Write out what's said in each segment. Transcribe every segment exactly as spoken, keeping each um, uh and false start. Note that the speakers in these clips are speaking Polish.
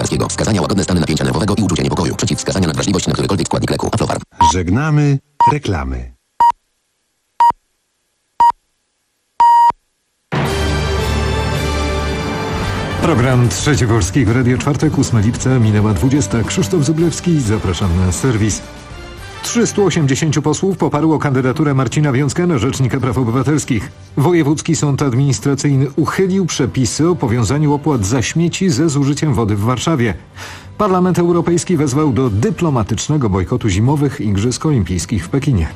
lekarskiego. Wskazania łagodne stany napięcia nerwowego i uczucia niepokoju. Przeciwwskazania na wrażliwość na którykolwiek składnik leku. Aflofarm. Żegnamy reklamy. Program Trzeci Polski w Radio Czwartek, ósmego lipca, minęła dwudziesta. Krzysztof Zublewski, zapraszam na serwis. trzystu osiemdziesięciu posłów poparło kandydaturę Marcina Wiącka na Rzecznika Praw Obywatelskich. Wojewódzki Sąd Administracyjny uchylił przepisy o powiązaniu opłat za śmieci ze zużyciem wody w Warszawie. Parlament Europejski wezwał do dyplomatycznego bojkotu zimowych Igrzysk Olimpijskich w Pekinie.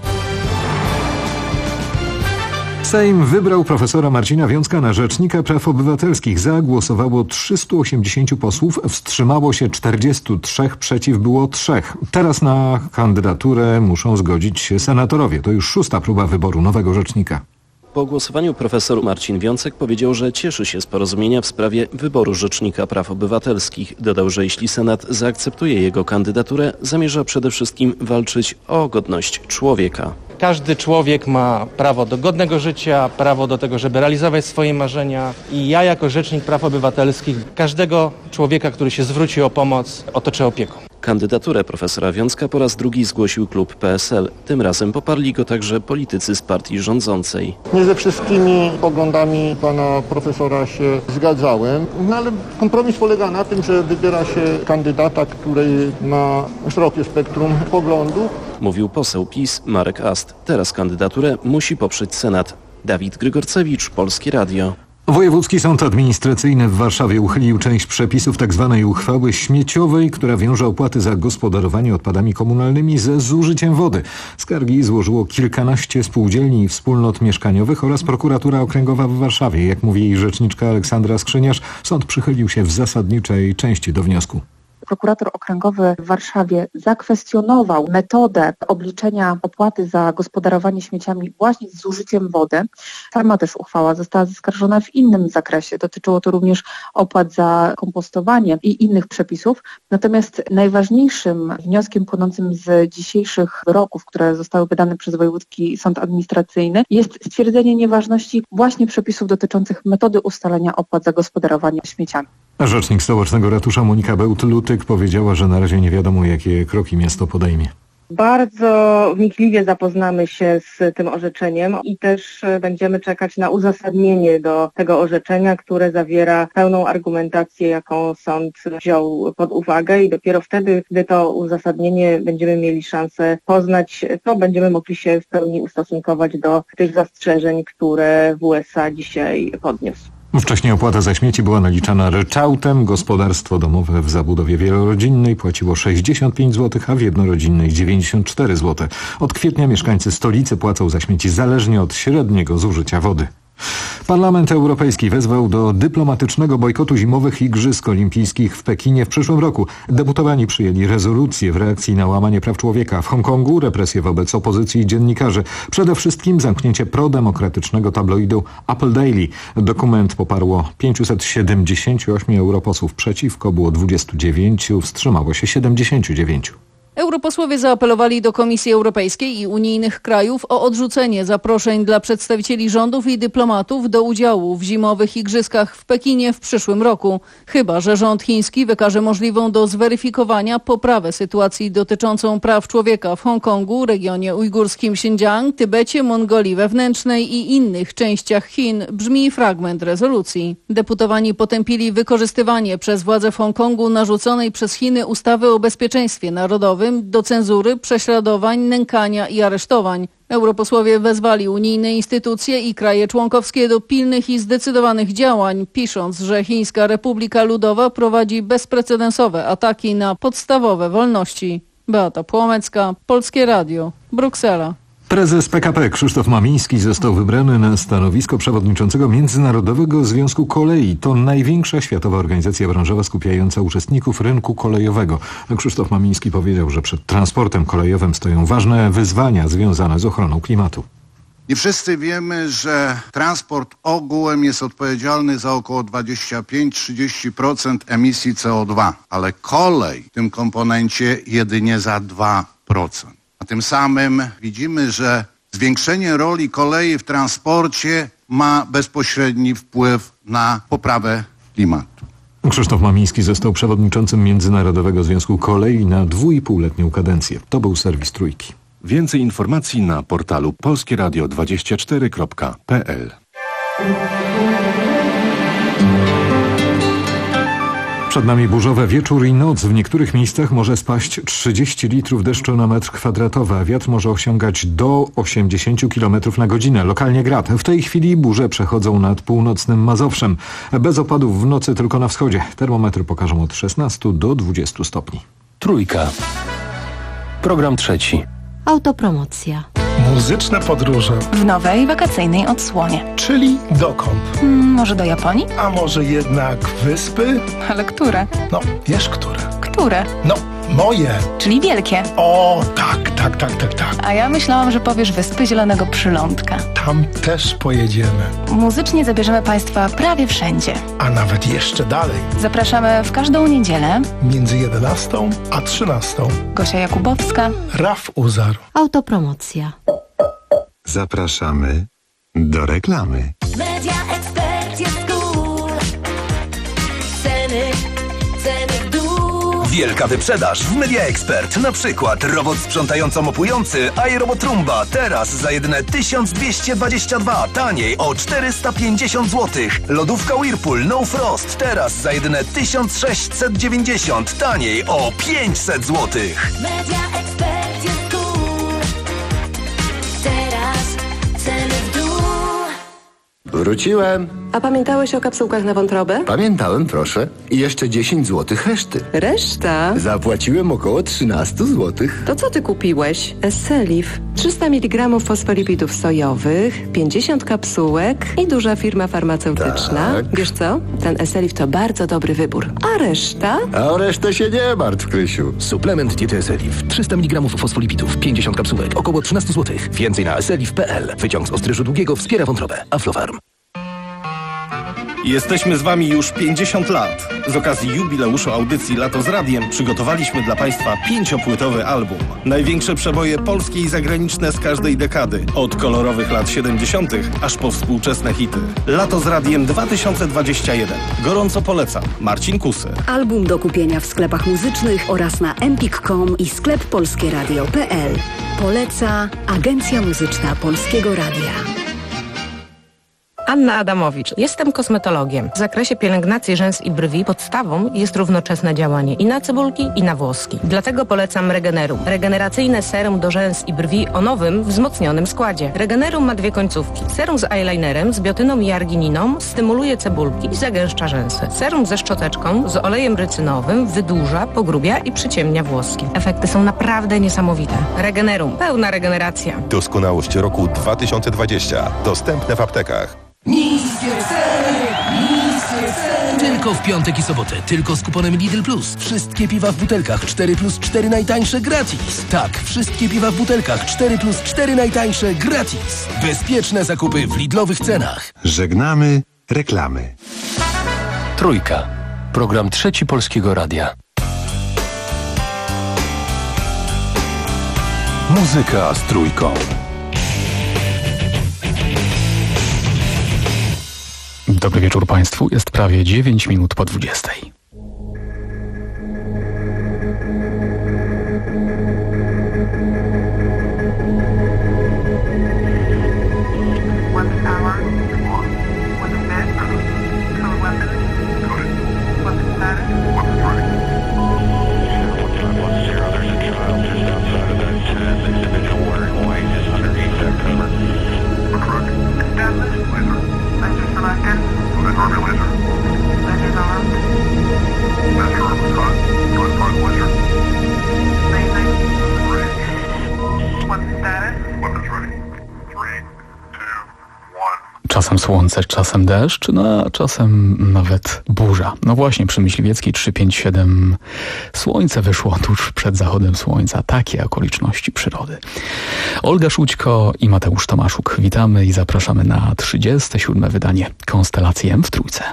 Sejm wybrał profesora Marcina Wiącka na Rzecznika Praw Obywatelskich. Za głosowało trzystu osiemdziesięciu posłów, wstrzymało się czterdziestu trzech, przeciw było trzech. Teraz na kandydaturę muszą zgodzić się senatorowie. To już szósta próba wyboru nowego rzecznika. Po głosowaniu profesor Marcin Wiącek powiedział, że cieszy się z porozumienia w sprawie wyboru Rzecznika Praw Obywatelskich. Dodał, że jeśli Senat zaakceptuje jego kandydaturę, zamierza przede wszystkim walczyć o godność człowieka. Każdy człowiek ma prawo do godnego życia, prawo do tego, żeby realizować swoje marzenia i ja jako Rzecznik Praw Obywatelskich każdego człowieka, który się zwróci o pomoc, otoczę opieką. Kandydaturę profesora Wiącka po raz drugi zgłosił klub P S L. Tym razem poparli go także politycy z partii rządzącej. Nie ze wszystkimi poglądami pana profesora się zgadzałem, no ale kompromis polega na tym, że wybiera się kandydata, który ma szerokie spektrum poglądów. Mówił poseł PiS Marek Ast. Teraz kandydaturę musi poprzeć Senat. Dawid Grygorcewicz, Polskie Radio. Wojewódzki Sąd Administracyjny w Warszawie uchylił część przepisów tzw. uchwały śmieciowej, która wiąże opłaty za gospodarowanie odpadami komunalnymi ze zużyciem wody. Skargi złożyło kilkanaście spółdzielni i wspólnot mieszkaniowych oraz prokuratura okręgowa w Warszawie. Jak mówi jej rzeczniczka Aleksandra Skrzyniarz, sąd przychylił się w zasadniczej części do wniosku. Prokurator okręgowy w Warszawie zakwestionował metodę obliczenia opłaty za gospodarowanie śmieciami właśnie z zużyciem wody. Sama też uchwała została zaskarżona w innym zakresie. Dotyczyło to również opłat za kompostowanie i innych przepisów. Natomiast najważniejszym wnioskiem płynącym z dzisiejszych wyroków, które zostały wydane przez Wojewódzki Sąd Administracyjny, jest stwierdzenie nieważności właśnie przepisów dotyczących metody ustalenia opłat za gospodarowanie śmieciami. Rzecznik Stołecznego Ratusza Monika Bełt-Lutyk powiedziała, że na razie nie wiadomo, jakie kroki miasto podejmie. Bardzo wnikliwie zapoznamy się z tym orzeczeniem i też będziemy czekać na uzasadnienie do tego orzeczenia, które zawiera pełną argumentację, jaką sąd wziął pod uwagę i dopiero wtedy, gdy to uzasadnienie będziemy mieli szansę poznać, to będziemy mogli się w pełni ustosunkować do tych zastrzeżeń, które W S A dzisiaj podniósł. Wcześniej opłata za śmieci była naliczana ryczałtem. Gospodarstwo domowe w zabudowie wielorodzinnej płaciło sześćdziesiąt pięć złotych, a w jednorodzinnej dziewięćdziesiąt cztery złote. Od kwietnia mieszkańcy stolicy płacą za śmieci zależnie od średniego zużycia wody. Parlament Europejski wezwał do dyplomatycznego bojkotu zimowych Igrzysk Olimpijskich w Pekinie w przyszłym roku. Deputowani przyjęli rezolucję w reakcji na łamanie praw człowieka w Hongkongu, represje wobec opozycji i dziennikarzy. Przede wszystkim zamknięcie prodemokratycznego tabloidu Apple Daily. Dokument poparło pięćset siedemdziesięciu ośmiu europosłów, przeciwko było dwudziestu dziewięciu, wstrzymało się siedemdziesięciu dziewięciu. Europosłowie zaapelowali do Komisji Europejskiej i unijnych krajów o odrzucenie zaproszeń dla przedstawicieli rządów i dyplomatów do udziału w zimowych igrzyskach w Pekinie w przyszłym roku. Chyba że rząd chiński wykaże możliwą do zweryfikowania poprawę sytuacji dotyczącą praw człowieka w Hongkongu, regionie ujgurskim Xinjiang, Tybecie, Mongolii Wewnętrznej i innych częściach Chin, brzmi fragment rezolucji. Deputowani potępili wykorzystywanie przez władze w Hongkongu narzuconej przez Chiny ustawy o bezpieczeństwie narodowym do cenzury, prześladowań, nękania i aresztowań. Europosłowie wezwali unijne instytucje i kraje członkowskie do pilnych i zdecydowanych działań, pisząc, że Chińska Republika Ludowa prowadzi bezprecedensowe ataki na podstawowe wolności. Beata Płomecka, Polskie Radio, Bruksela. Prezes P K P Krzysztof Mamiński został wybrany na stanowisko przewodniczącego Międzynarodowego Związku Kolei. To największa światowa organizacja branżowa skupiająca uczestników rynku kolejowego. Krzysztof Mamiński powiedział, że przed transportem kolejowym stoją ważne wyzwania związane z ochroną klimatu. I wszyscy wiemy, że transport ogółem jest odpowiedzialny za około dwadzieścia pięć do trzydziestu procent emisji C O dwa, ale kolej w tym komponencie jedynie za dwa procent. A tym samym widzimy, że zwiększenie roli kolei w transporcie ma bezpośredni wpływ na poprawę klimatu. Krzysztof Mamiński został przewodniczącym Międzynarodowego Związku Kolei na dwuipółletnią kadencję. To był serwis Trójki. Więcej informacji na portalu polskie radio dwadzieścia cztery kropka p l. Przed nami burzowy wieczór i noc. W niektórych miejscach może spaść trzydzieści litrów deszczu na metr kwadratowy, a wiatr może osiągać do osiemdziesiąt kilometrów na godzinę. Lokalnie grad. W tej chwili burze przechodzą nad północnym Mazowszem. Bez opadów w nocy tylko na wschodzie. Termometry pokażą od szesnastu do dwudziestu stopni. Trójka. Program trzeci. Autopromocja. Muzyczne podróże. W nowej wakacyjnej odsłonie. Czyli dokąd? Hmm, może do Japonii? A może jednak wyspy? Ale które? No, wiesz które. Które? No, moje. Czyli wielkie. O, tak, tak, tak, tak, tak. A ja myślałam, że powiesz Wyspy Zielonego Przylądka. Tam też pojedziemy. Muzycznie zabierzemy Państwa prawie wszędzie. A nawet jeszcze dalej. Zapraszamy w każdą niedzielę. Między jedenastą a trzynastą. Gosia Jakubowska. Raf Uzar. Autopromocja. Zapraszamy do reklamy. Media Expert jest cool. Ceny, ceny w dół. Wielka wyprzedaż w Media Expert. Na przykład robot sprzątająco-mopujący iRobot Roomba teraz za jedyne tysiąc dwieście dwadzieścia dwa, taniej o czterysta pięćdziesiąt złotych. Lodówka Whirlpool No Frost teraz za jedyne tysiąc sześćset dziewięćdziesiąt, taniej o pięćset złotych. Media Expert jest cool. Teraz ceny w dół. Wróciłem. A pamiętałeś o kapsułkach na wątrobę? Pamiętałem, proszę. I jeszcze dziesięć złotych reszty. Reszta? Zapłaciłem około trzynaście złotych. To co ty kupiłeś? Esselif. trzysta miligramów fosfolipidów sojowych, pięćdziesiąt kapsułek i duża firma farmaceutyczna. Tak. Wiesz co? Ten Esselif to bardzo dobry wybór. A reszta? A o resztę się nie martw, Krysiu. Suplement diety Esselif. trzysta miligramów fosfolipidów, pięćdziesiąt kapsułek, około trzynaście złotych. Więcej na esselif kropka p l. Wyciąg z ostryżu długiego wspiera wątrobę. Aflofarm. Jesteśmy z Wami już pięćdziesiąt lat. Z okazji jubileuszu audycji Lato z Radiem przygotowaliśmy dla Państwa pięciopłytowy album. Największe przeboje polskie i zagraniczne z każdej dekady. Od kolorowych lat siedemdziesiątych aż po współczesne hity. Lato z Radiem dwa tysiące dwadzieścia jeden. Gorąco polecam. Marcin Kusy. Album do kupienia w sklepach muzycznych oraz na empik kropka com i sklep polskie radio kropka p l. Poleca Agencja Muzyczna Polskiego Radia. Anna Adamowicz. Jestem kosmetologiem. W zakresie pielęgnacji rzęs i brwi podstawą jest równoczesne działanie i na cebulki, i na włoski. Dlatego polecam Regenerum. Regeneracyjne serum do rzęs i brwi o nowym, wzmocnionym składzie. Regenerum ma dwie końcówki. Serum z eyelinerem, z biotyną i argininą stymuluje cebulki i zagęszcza rzęsy. Serum ze szczoteczką, z olejem rycynowym wydłuża, pogrubia i przyciemnia włoski. Efekty są naprawdę niesamowite. Regenerum. Pełna regeneracja. Doskonałość roku dwa tysiące dwadzieścia. Dostępne w aptekach. Niskie ceny, niskie ceny. Tylko w piątek i sobotę, tylko z kuponem Lidl Plus. Wszystkie piwa w butelkach cztery plus cztery najtańsze gratis. Tak, wszystkie piwa w butelkach cztery plus cztery najtańsze gratis. Bezpieczne zakupy w Lidlowych cenach. Żegnamy reklamy. Trójka. Program trzeci Polskiego Radia. Muzyka z trójką. Dobry wieczór Państwu. Jest prawie dziewięć minut po dwudziestej. Czasem słońce, czasem deszcz, no a czasem nawet burza. No właśnie, przy Myśliwieckiej trzysta pięćdziesiąt siedem słońce wyszło tuż przed zachodem słońca. Takie okoliczności przyrody. Olga Szućko i Mateusz Tomaszuk. Witamy i zapraszamy na trzydzieste siódme wydanie Konstelacji M w Trójce.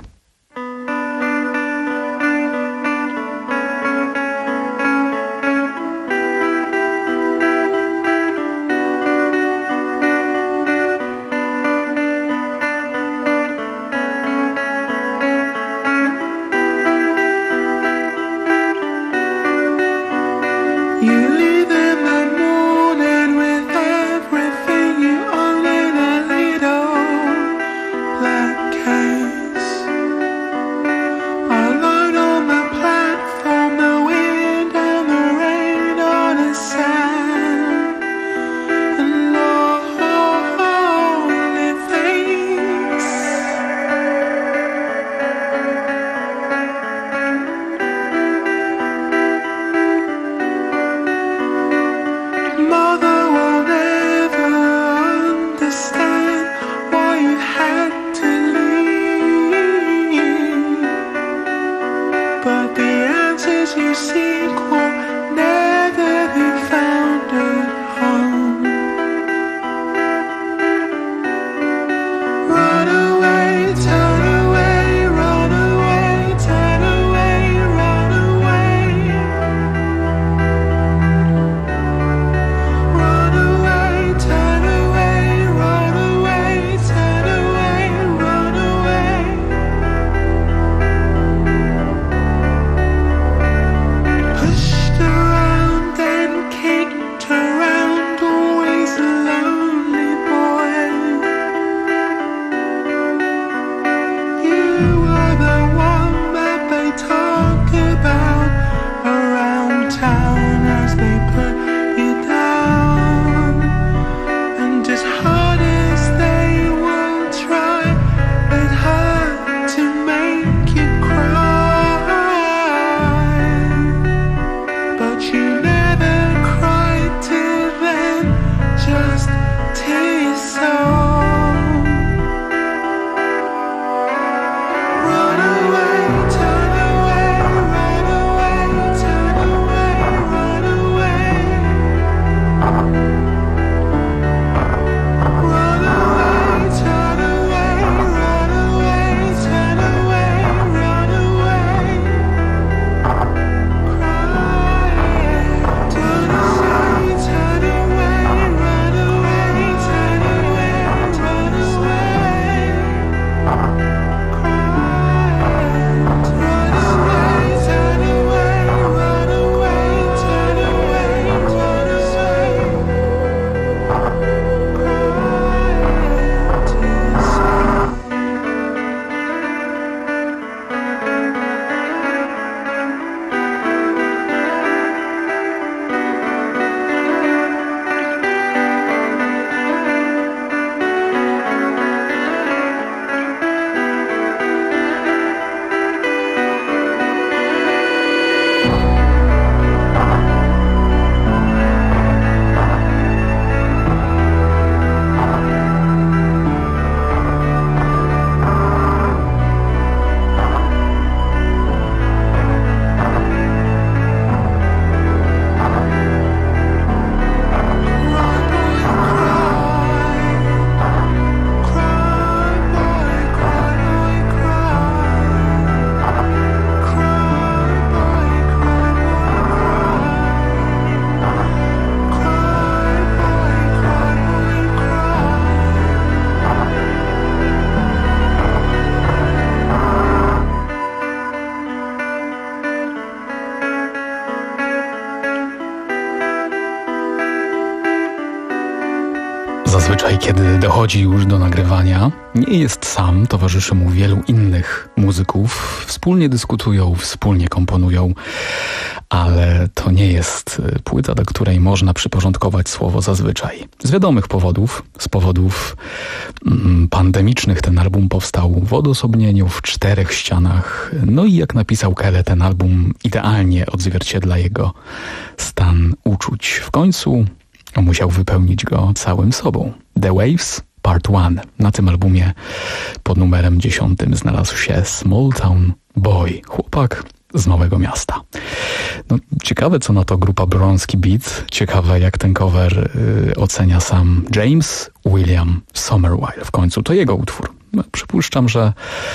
Zazwyczaj, kiedy dochodzi już do nagrywania, nie jest sam, towarzyszy mu wielu innych muzyków. Wspólnie dyskutują, wspólnie komponują, ale to nie jest płyta, do której można przyporządkować słowo zazwyczaj. Z wiadomych powodów, z powodów mm, pandemicznych ten album powstał w odosobnieniu, w czterech ścianach. No i jak napisał Kele, ten album idealnie odzwierciedla jego stan uczuć. W końcu musiał wypełnić go całym sobą. The Waves Part One. Na tym albumie pod numerem dziesiątym znalazł się Small Town Boy, chłopak z małego miasta. No, ciekawe, co na to grupa Bronski Beat. Ciekawe, jak ten cover y, ocenia sam James William Somerville. W końcu to jego utwór. No, przypuszczam, że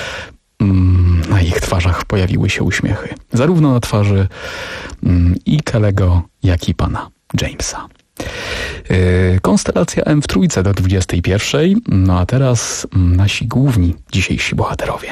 mm, na ich twarzach pojawiły się uśmiechy. Zarówno na twarzy mm, i Kelego, jak i pana Jamesa. Yy, konstelacja M w trójce do dwudziestej pierwszej. No a teraz mm, nasi główni dzisiejsi bohaterowie.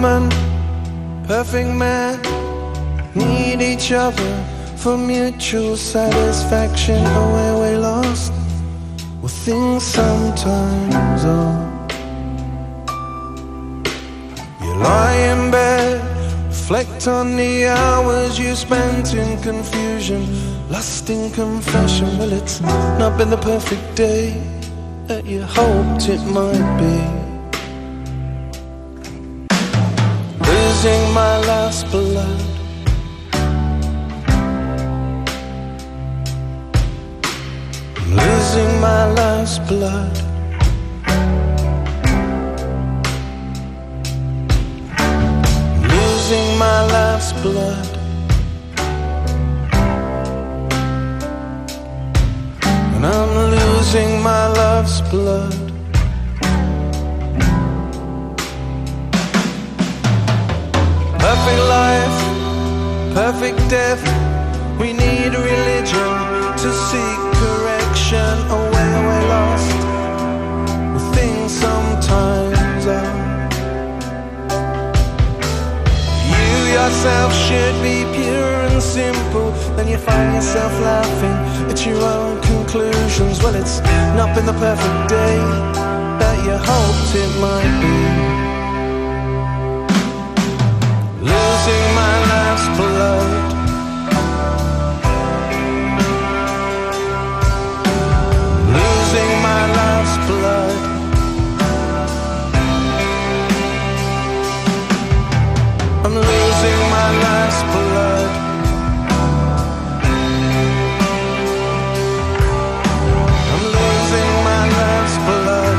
woman, perfect man, need each other for mutual satisfaction. Or where we lost, well, things sometimes are. You lie in bed, reflect on the hours you spent in confusion, lost in confession. Well, it's not been the perfect day that you hoped it might be. Losing my last blood, I'm losing my last blood. I'm losing my last blood. And I'm losing my love's blood. Perfect life, perfect death. We need a religion to seek correction. Oh, where we're lost, well, things sometimes are. You yourself should be pure and simple, then you find yourself laughing at your own conclusions. Well, it's not been the perfect day that you hoped it might be. Losing my last blood, losing my last blood. I'm losing my last blood. I'm losing my last blood.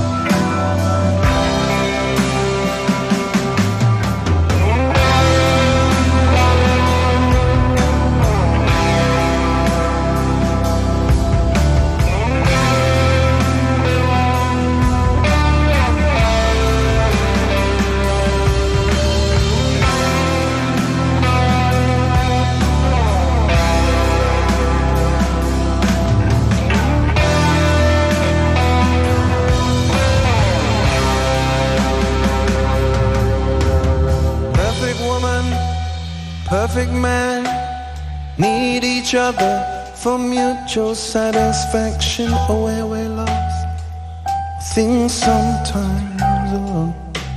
Perfect man, need each other for mutual satisfaction. Or where we're lost, things sometimes alone.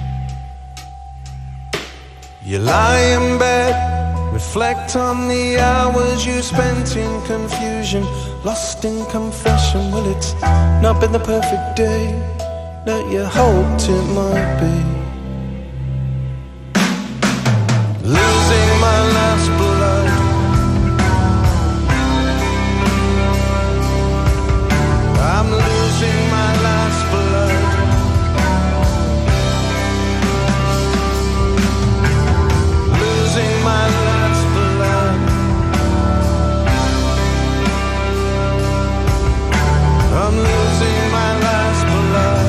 You lie in bed, reflect on the hours you spent in confusion, lost in confession. Well, it's not been the perfect day that you hoped it might be. Losing my last blood, I'm losing my last blood. Losing my last blood. I'm losing my last blood.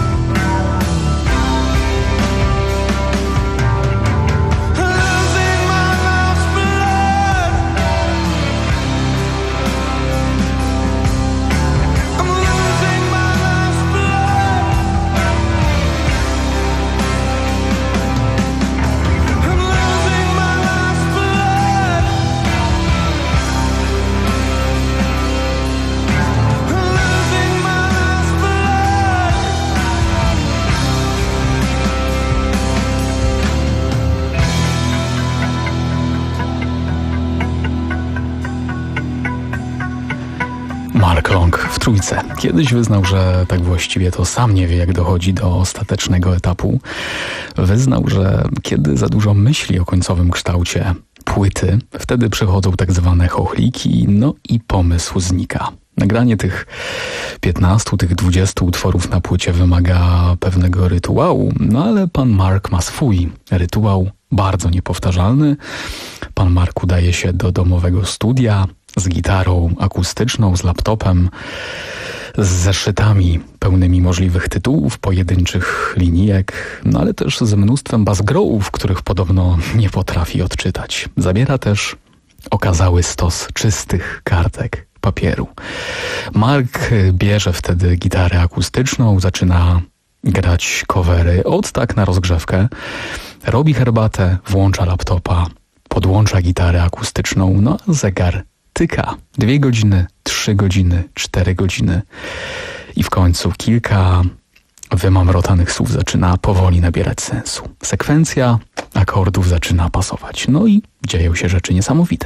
Mark Long w trójce. Kiedyś wyznał, że tak właściwie to sam nie wie, jak dochodzi do ostatecznego etapu. Wyznał, że kiedy za dużo myśli o końcowym kształcie płyty, wtedy przychodzą tak zwane chochliki, no i pomysł znika. Nagranie tych piętnastu, tych dwudziestu utworów na płycie wymaga pewnego rytuału, no ale pan Mark ma swój rytuał, bardzo niepowtarzalny. Pan Mark udaje się do domowego studia z gitarą akustyczną, z laptopem, z zeszytami pełnymi możliwych tytułów, pojedynczych linijek, no ale też z mnóstwem bassgrowów, których podobno nie potrafi odczytać. Zabiera też okazały stos czystych kartek papieru. Mark bierze wtedy gitarę akustyczną, zaczyna grać covery. Od tak na rozgrzewkę robi herbatę, włącza laptopa, podłącza gitarę akustyczną, no a zegar tyka. Dwie godziny, trzy godziny, cztery godziny i w końcu kilka wymamrotanych słów zaczyna powoli nabierać sensu. Sekwencja akordów zaczyna pasować. No i dzieją się rzeczy niesamowite.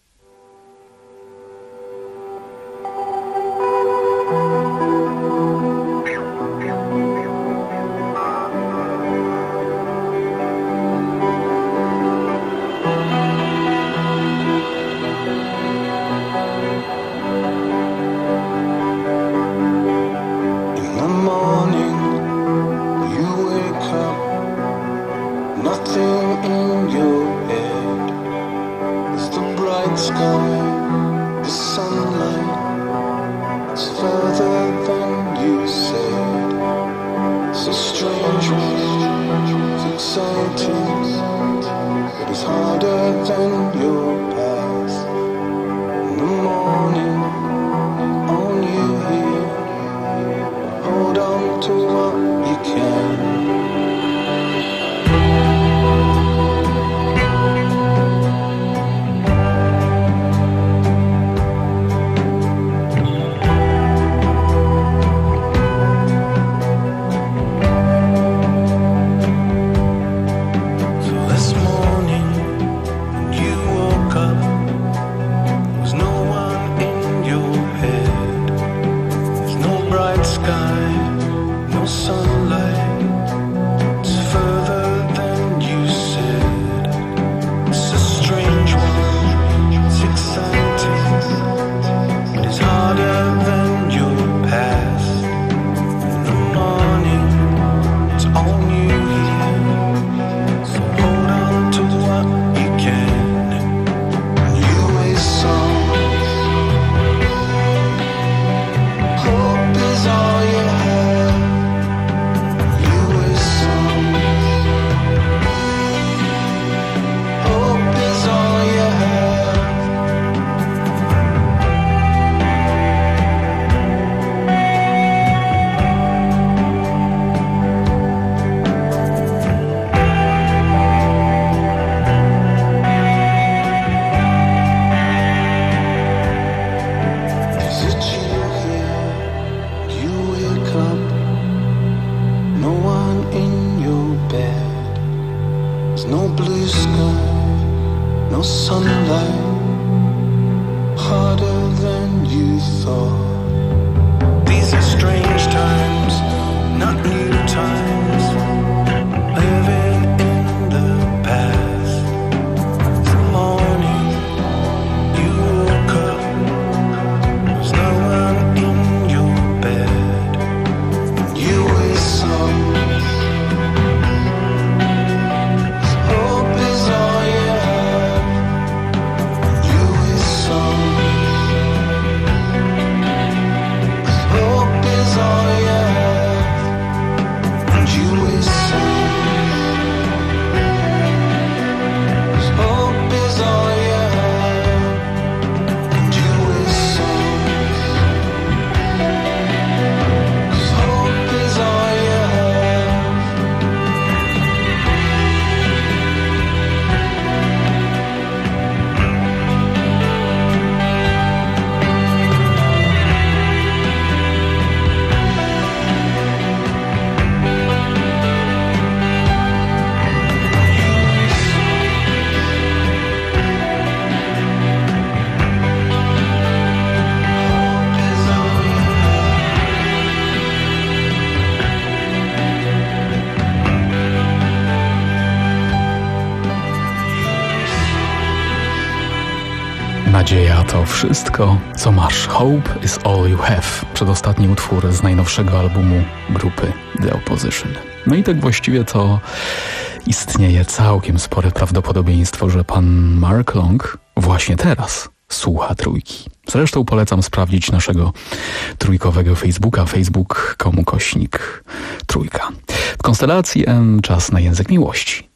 Nadzieja to wszystko, co masz. Hope is all you have. Przedostatni utwór z najnowszego albumu grupy The Opposition. No i tak właściwie to istnieje całkiem spore prawdopodobieństwo, że pan Mark Long właśnie teraz słucha Trójki. Zresztą polecam sprawdzić naszego trójkowego Facebooka, facebook kropka com kośnik Trójka. W konstelacji M czas na Język Miłości.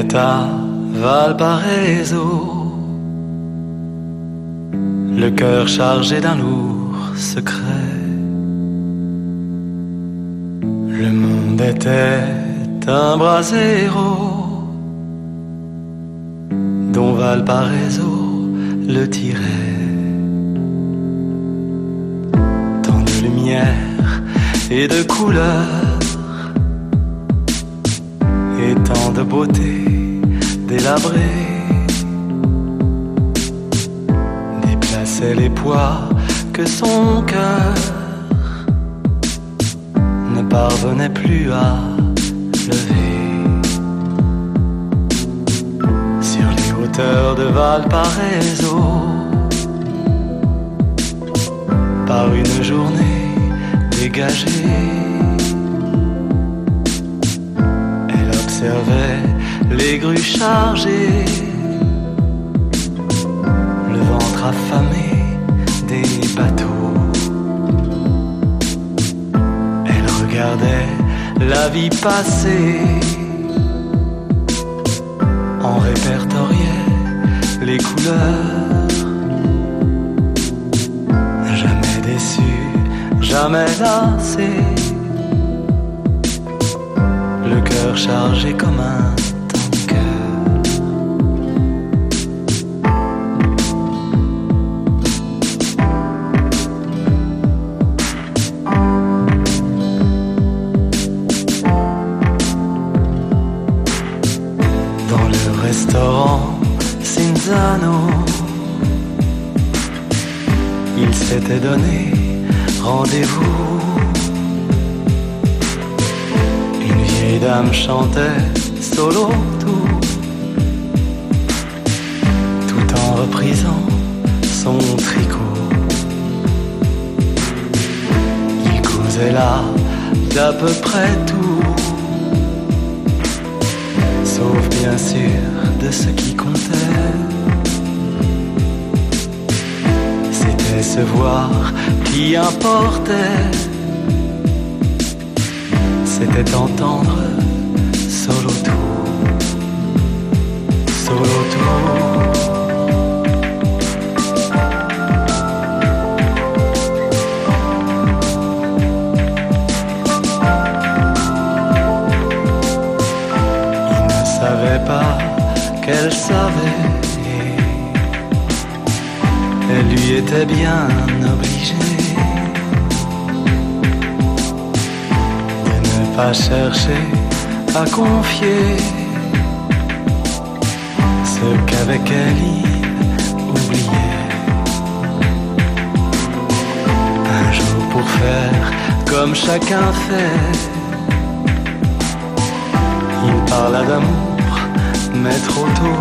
est à Valparaiso, le cœur chargé d'un lourd secret. Le monde était un brasero dont Valparaiso le tirait. Tant de lumière et de couleurs et tant de beauté délabrée déplaçait les poids que son cœur ne parvenait plus à lever. Sur les hauteurs de Valparaiso, par une journée dégagée, elle observait les grues chargées, le ventre affamé des bateaux. Elle regardait la vie passer, en répertoriait les couleurs. Jamais déçu, jamais lassé, le cœur chargé comme un il s'était donné rendez-vous. Une vieille dame chantait solo tout, tout en reprisant son tricot. Il causait là d'à peu près tout, sauf bien sûr de ce qui comptait. C'était se voir qui importait, c'était entendre solo tout, solo tout. Pas qu'elle savait, elle lui était bien obligée de ne pas chercher à confier ce qu'avec elle il oubliait. Un jour pour faire comme chacun fait, il parla d'amour mais trop tôt.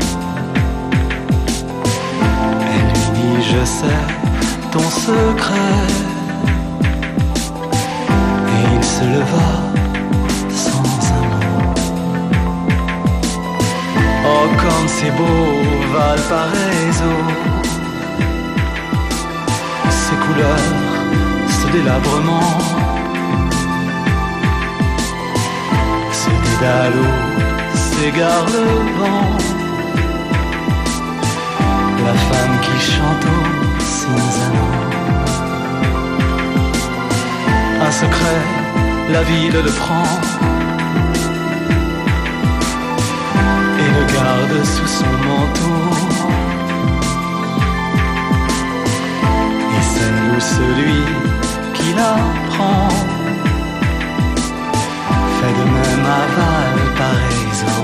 Elle lui dit je sais ton secret, et il se leva sans un mot. Oh comme c'est beau Valparaiso, ces couleurs, ce délabrement, ce dédale où s'égare le vent, la femme qui chante au Cinzano. Un secret, la ville le prend et le garde sous son manteau. Et celle ou celui qui la prend fait de même à Valparaiso.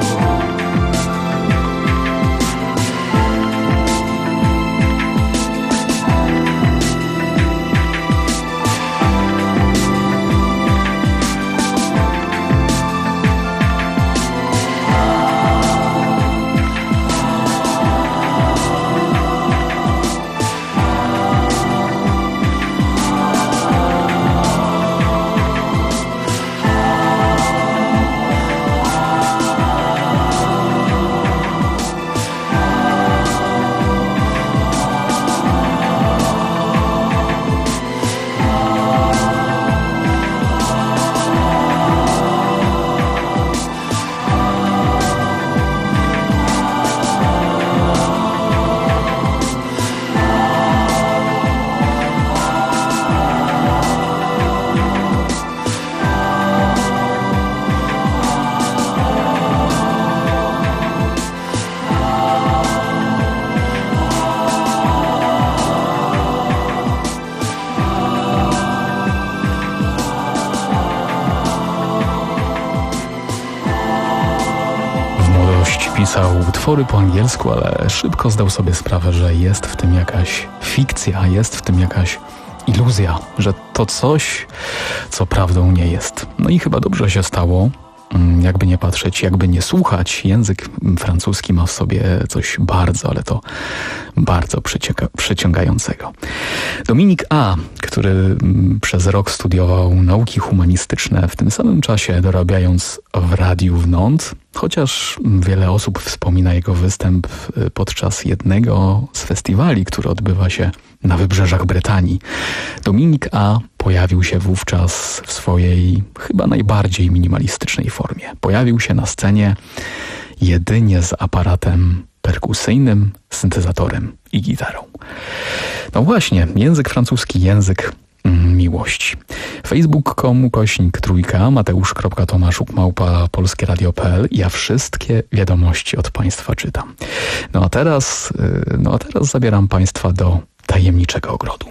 pisał utwory po angielsku, ale szybko zdał sobie sprawę, że jest w tym jakaś fikcja, jest w tym jakaś iluzja, że to coś, co prawdą nie jest. No i chyba dobrze się stało. Jakby nie patrzeć, jakby nie słuchać, język francuski ma w sobie coś bardzo, ale to bardzo przyciąga- przyciągającego. Dominik A., który przez rok studiował nauki humanistyczne, w tym samym czasie dorabiając w radiu w Nantes, chociaż wiele osób wspomina jego występ podczas jednego z festiwali, który odbywa się na wybrzeżach Brytanii. Dominik A. pojawił się wówczas w swojej chyba najbardziej minimalistycznej formie. Pojawił się na scenie jedynie z aparatem perkusyjnym, syntezatorem i gitarą. No właśnie, język francuski, język mm, miłości. facebook kropka com ukośnik trójka, mateusz.tomaszuk małpa polskie radio kropka p l. Ja wszystkie wiadomości od Państwa czytam. No a teraz, no a teraz zabieram Państwa do tajemniczego ogrodu.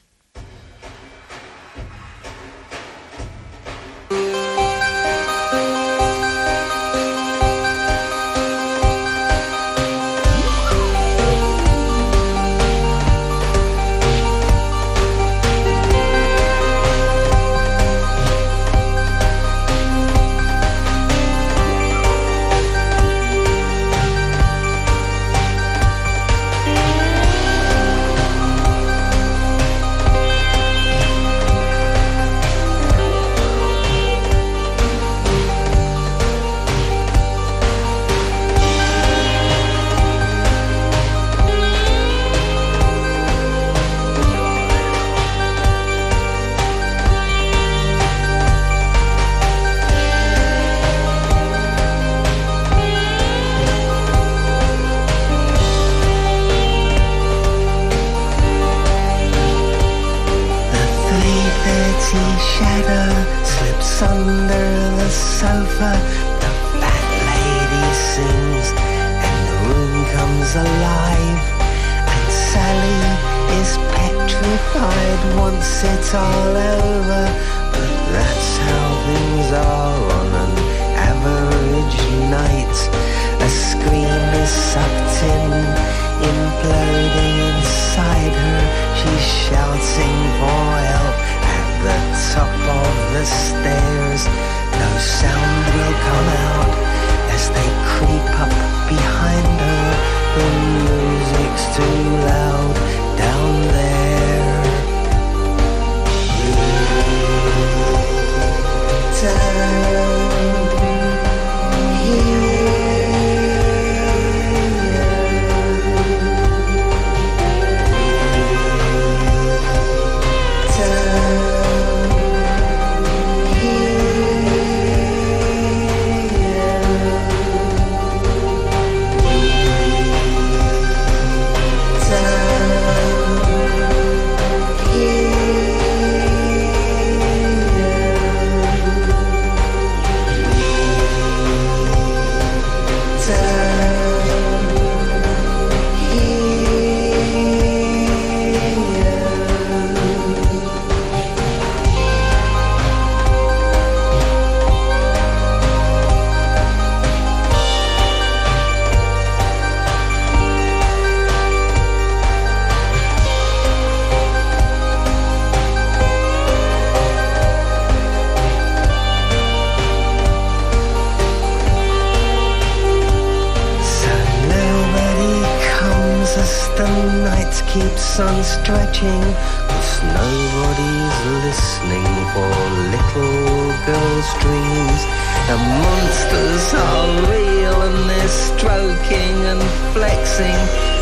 keeps on stretching, 'cause nobody's listening for little girls' dreams. The monsters are real and they're stroking and flexing.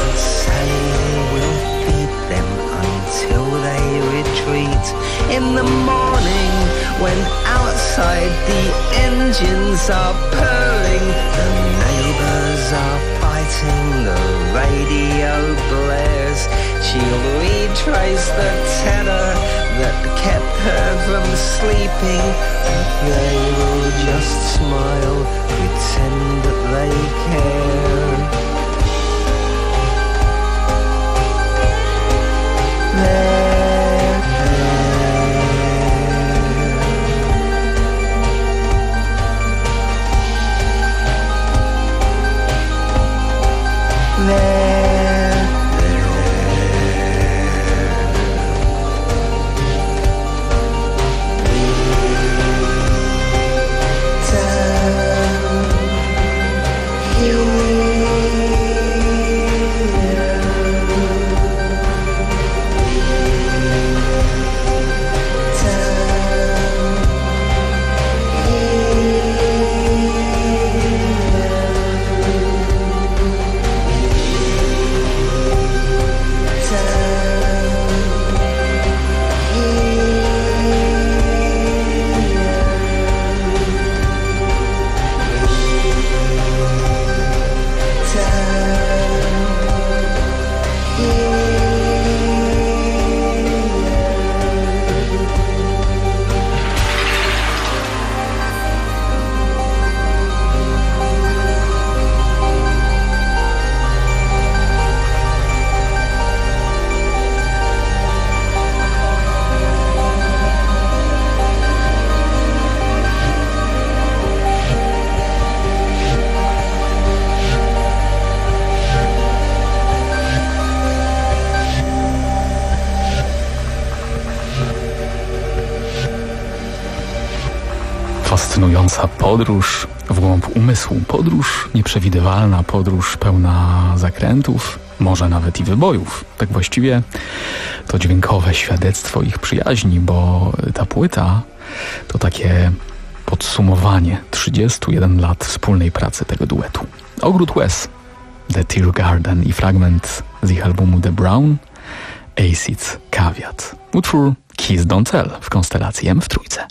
Sally will feed them until they retreat. In the morning, when outside the engines are purring, the neighbors are fighting, the radio blares. She'll retrace the terror that kept her from sleeping, and they will just smile, pretend that they care. They're Fascynująca podróż w głąb umysłu. Podróż nieprzewidywalna, podróż pełna zakrętów, może nawet i wybojów. Tak właściwie to dźwiękowe świadectwo ich przyjaźni, bo ta płyta to takie podsumowanie trzydziestu jeden lat wspólnej pracy tego duetu. Ogród Łez, The Tear Garden i fragment z ich albumu The Brown, Acid Caveat. Utwór Kiss Don't Tell w konstelacji M w trójce.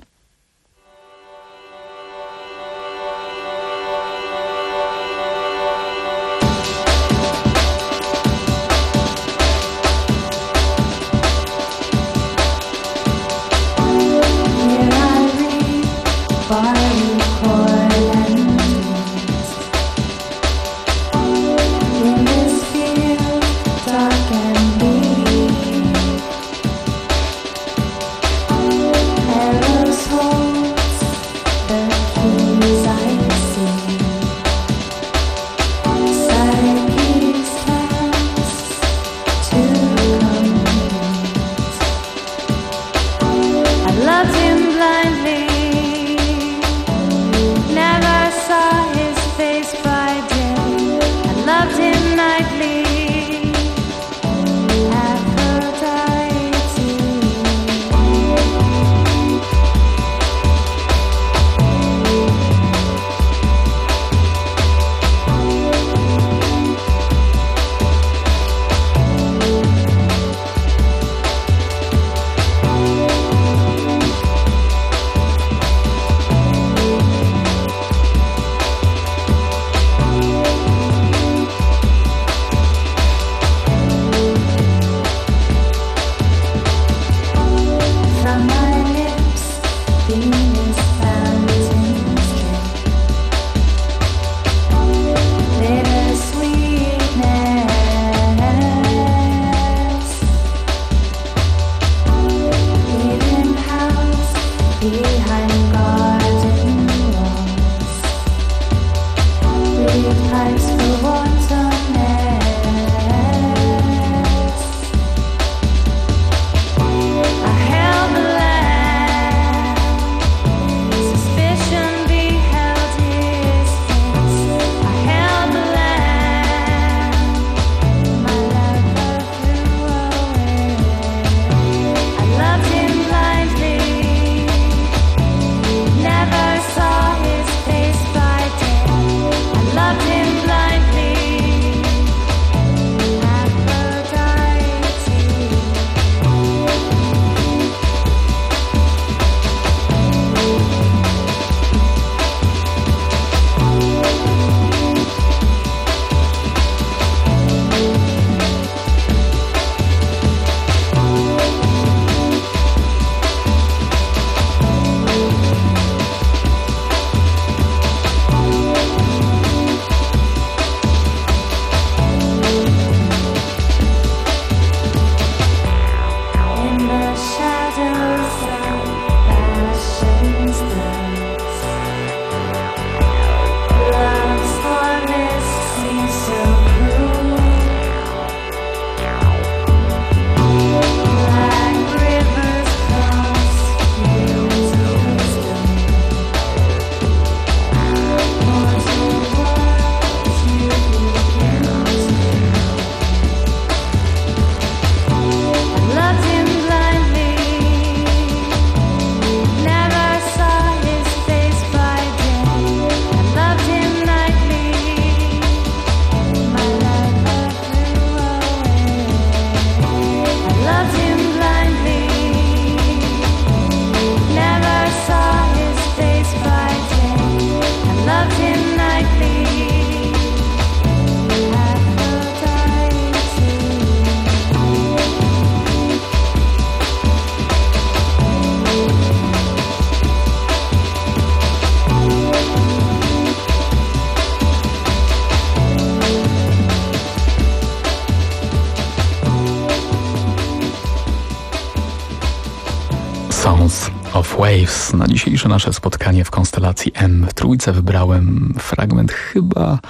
Sounds of Waves. Na dzisiejsze nasze spotkanie w konstelacji M w trójce wybrałem fragment chyba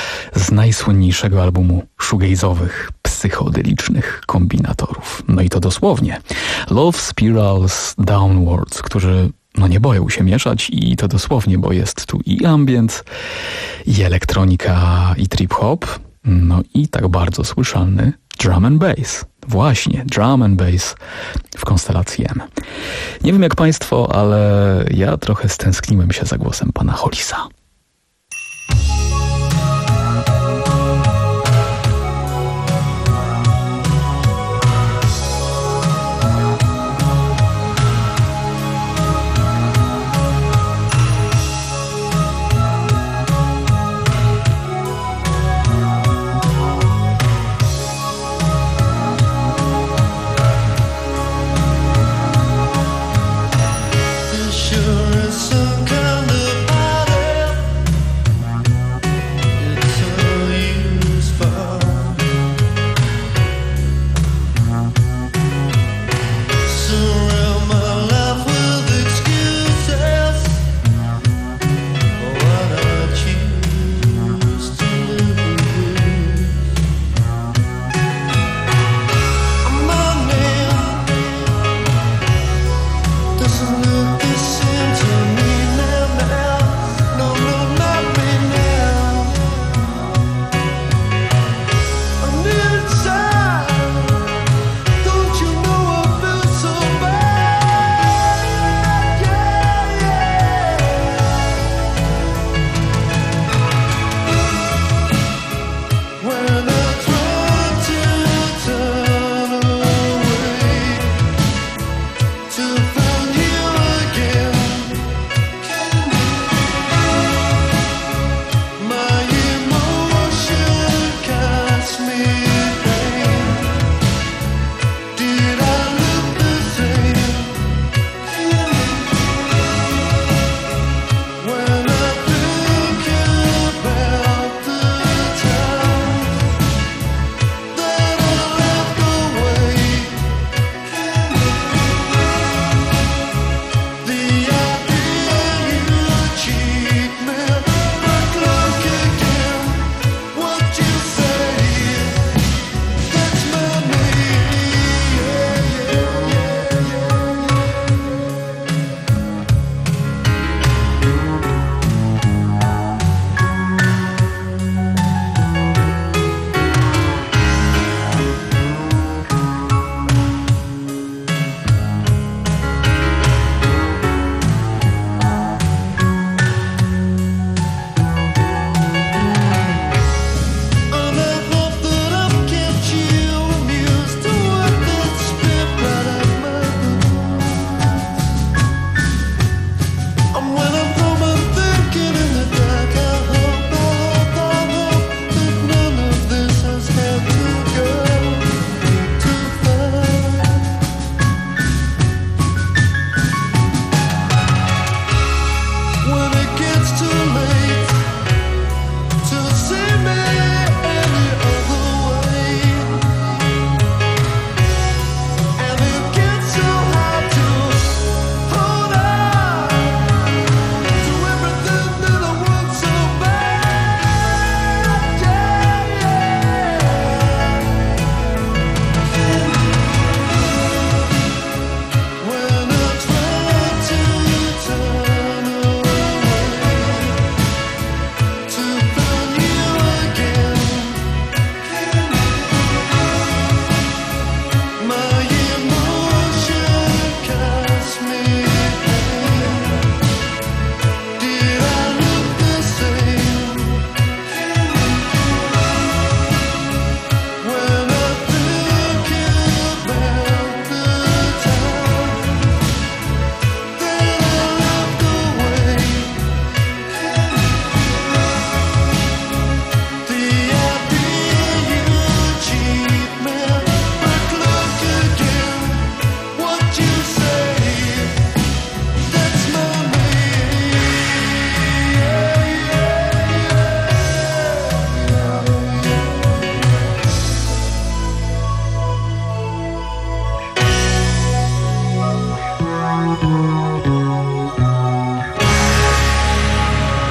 z najsłynniejszego albumu shoegaze'owych, psychodelicznych kombinatorów. No i to dosłownie. Love Spirals Downwards, który no nie boją się mieszać i to dosłownie, bo jest tu i ambient, i elektronika, i trip-hop, no i tak bardzo słyszalny drum and bass. Właśnie, drum and bass w konstelacji M. Nie wiem jak państwo, ale ja trochę stęskniłem się za głosem pana Hollisa. Sure is some kind of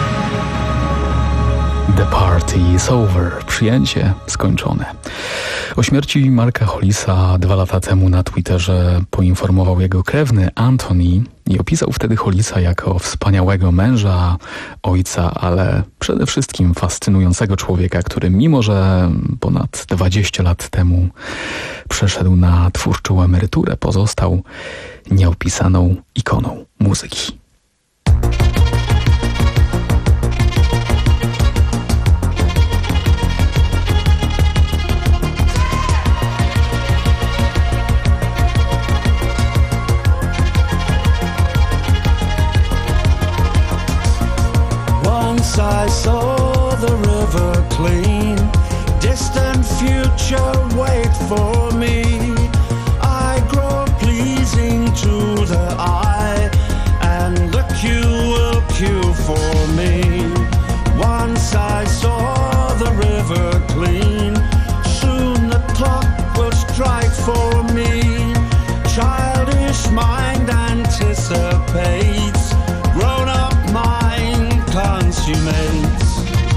Party is over. Przyjęcie skończone. O śmierci Marka Hollisa dwa lata temu na Twitterze poinformował jego krewny Anthony i opisał wtedy Hollisa jako wspaniałego męża, ojca, ale przede wszystkim fascynującego człowieka, który mimo, że ponad dwadzieścia lat temu przeszedł na twórczą emeryturę, pozostał nieopisaną ikoną muzyki. I saw the river clean, distant future wait for me. I grow pleasing to the eye, and the queue will queue for me. Once I saw the river clean, soon the clock will strike for me. Childish mind anticipates, grown-up mind consummates.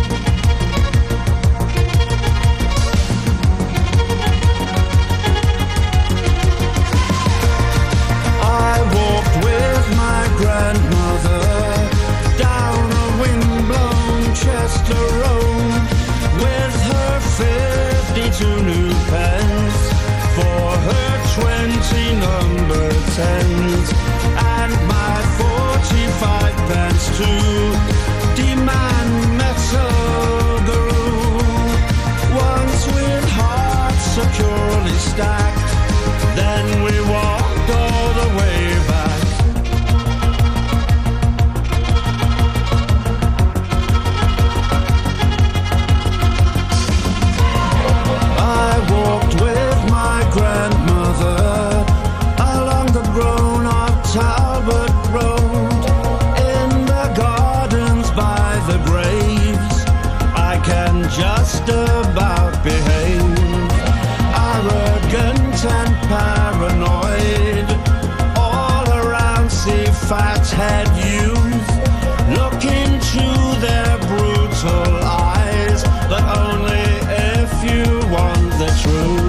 I walked with my grandmother down a wind-blown Chester road, with her fifty-two new pence for her twenty number tens, and my forty-five pence too. Demand metal grew, once with hearts securely stacked, then we walked all the way back. I walked with my grandmother along the grown-up Talbot Road, in the gardens by the graves. I can just about behave, arrogant and paranoid. All around see fat-head youth, look into their brutal eyes, but only if you want the truth.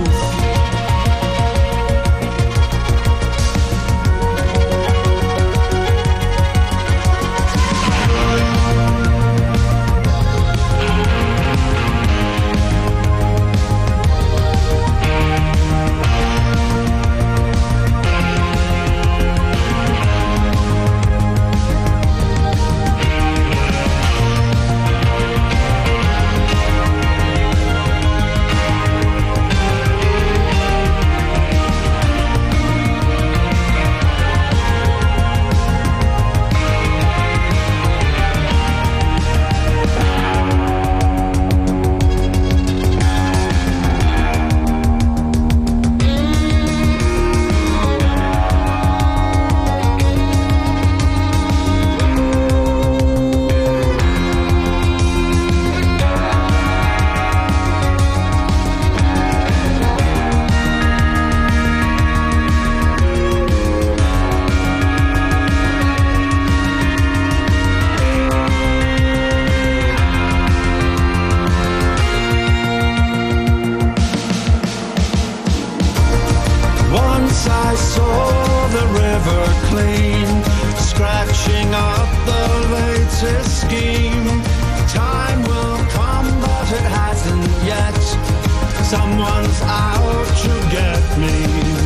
I saw the river clean, scratching up the latest scheme. Time will come, but it hasn't yet. Someone's out to get me.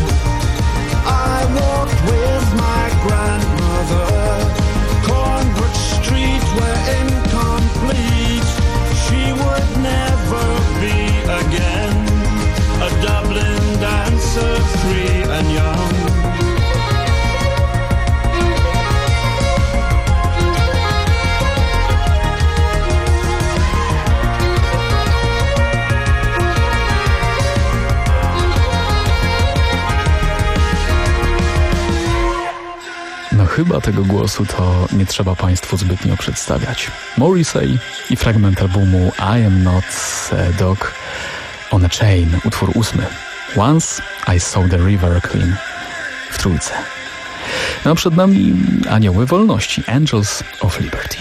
I walked with my grandmother. Cornbrook Street were incomplete. She would never be again a Dublin dancer, free and young. No chyba tego głosu to nie trzeba Państwu zbytnio przedstawiać. Morrissey i fragment albumu I Am Not a Dog on a Chain, utwór ósmy. Once I Saw the River Clean w trójce. No a przed nami Anioły Wolności, Angels of Liberty.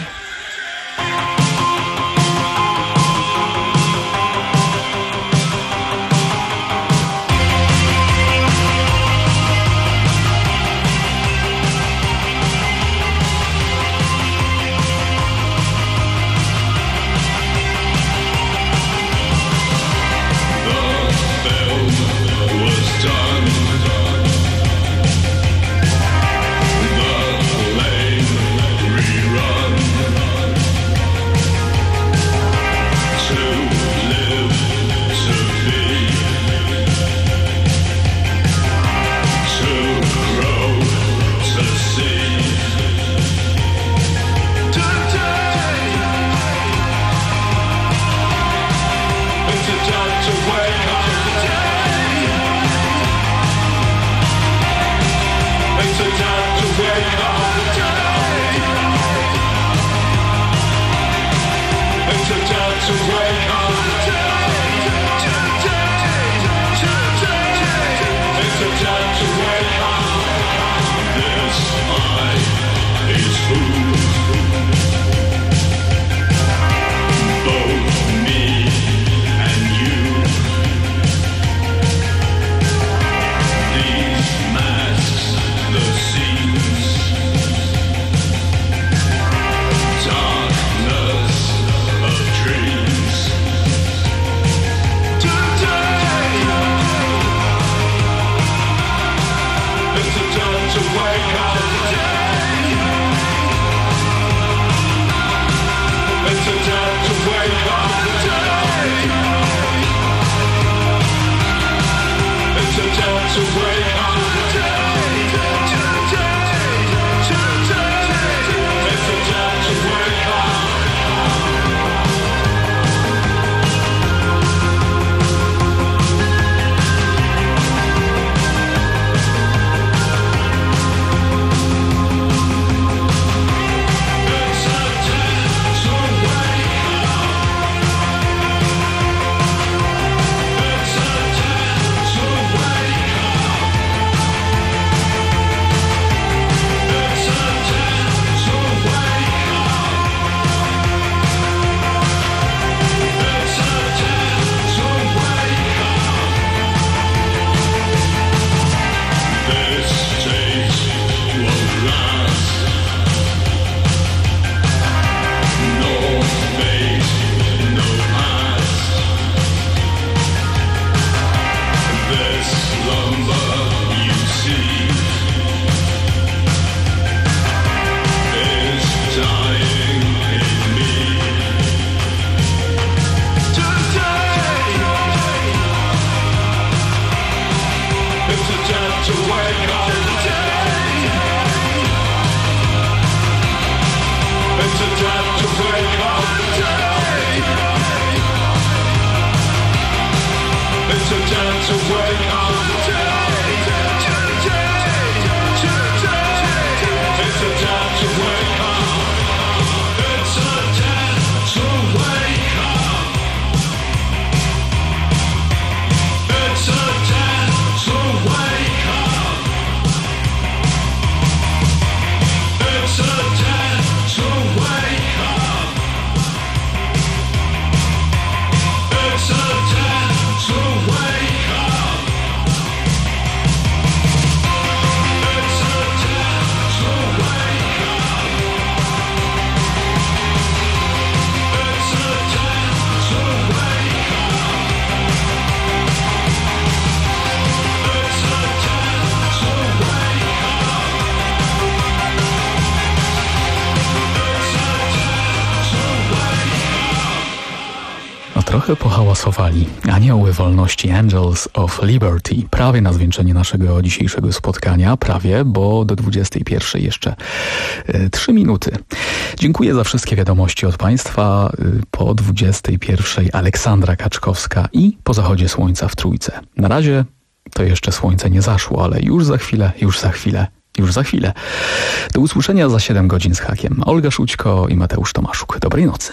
trochę pohałasowali. Anioły wolności, Angels of Liberty. Prawie na zwieńczenie naszego dzisiejszego spotkania. Prawie, bo do dwudziestej pierwszej jeszcze y, trzy minuty. Dziękuję za wszystkie wiadomości od Państwa. Y, po dwudziestej pierwszej Aleksandra Kaczkowska i po zachodzie słońca w Trójce. Na razie to jeszcze słońce nie zaszło, ale już za chwilę, już za chwilę, już za chwilę. Do usłyszenia za siedem godzin z hakiem. Olga Szućko i Mateusz Tomaszuk. Dobrej nocy.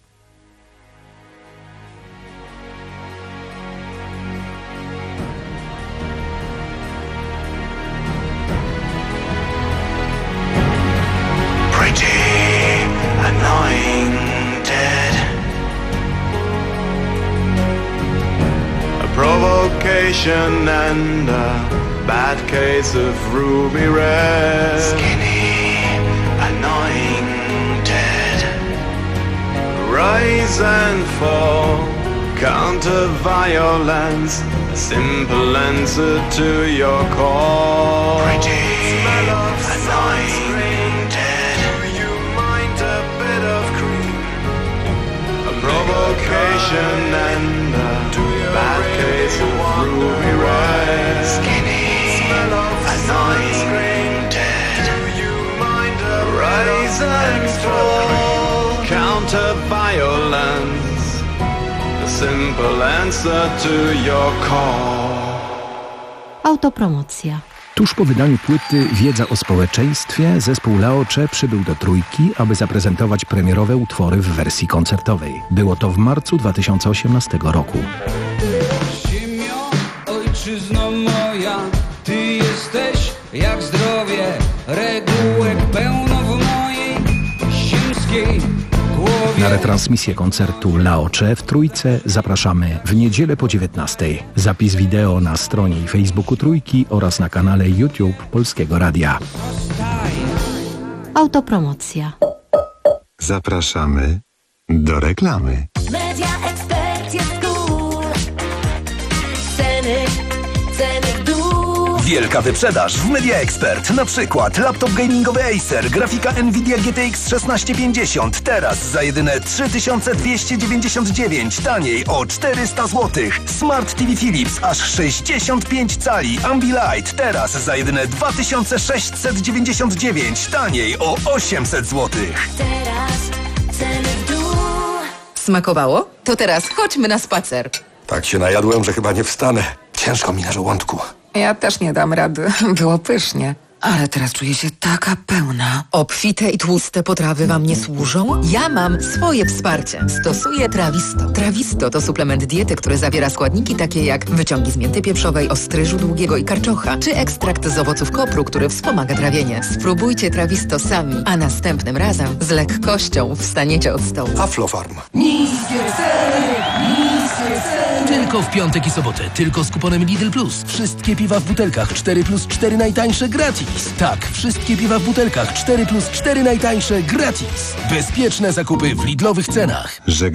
Provocation and a bad case of ruby red. Skinny, anointed. Rise and fall, counter violence. A simple answer to your call. Pretty, anointed. Do you mind a bit of cream? A provocation and a bad case of ruby red. Skinny, anointed. Do you mind a rise and fall? Counter violence. A simple answer to your call. Autopromocja. Tuż po wydaniu płyty Wiedza o społeczeństwie zespół Laocze przybył do Trójki, aby zaprezentować premierowe utwory w wersji koncertowej. Było to w marcu dwa tysiące osiemnastego roku. Ziemio, ojczyzno moja, ty jesteś jak zdrowie, regułek pełno w mojej ziemskiej głowie. Na retransmisję koncertu Laocze w Trójce zapraszamy w niedzielę po dziewiętnastej. Zapis wideo na stronie i Facebooku Trójki oraz na kanale YouTube Polskiego Radia. Autopromocja. Zapraszamy do reklamy. Media Expert jest cool. Ceny, ceny w dół. Wielka wyprzedaż w Media Expert. Na przykład laptop gamingowy Acer, grafika Nvidia G T X szesnaście pięćdziesiąt. Teraz za jedyne trzy tysiące dwieście dziewięćdziesiąt dziewięć. Taniej o czterysta złotych. Smart T V Philips aż sześćdziesiąt pięć cali. Ambilight teraz za jedyne dwa tysiące sześćset dziewięćdziesiąt dziewięć. Taniej o osiemset złotych. Teraz ceny w dół. Smakowało? To teraz chodźmy na spacer. Tak się najadłem, że chyba nie wstanę. Ciężko mi na żołądku. Ja też nie dam rady. Było pysznie. Ale teraz czuję się taka pełna. Obfite i tłuste potrawy wam nie służą? Ja mam swoje wsparcie. Stosuję Trawisto. Trawisto to suplement diety, który zawiera składniki takie jak wyciągi z mięty pieprzowej, ostryżu długiego i karczocha, czy ekstrakt z owoców kopru, który wspomaga trawienie. Spróbujcie Trawisto sami, a następnym razem z lekkością wstaniecie od stołu. Aflofarm. Niskie ceny, niskie ceny. Tylko w piątek i sobotę, tylko z kuponem Lidl Plus. Wszystkie piwa w butelkach cztery plus cztery najtańsze gratis. Tak, wszystkie piwa w butelkach cztery plus cztery najtańsze gratis. Bezpieczne zakupy w Lidlowych cenach.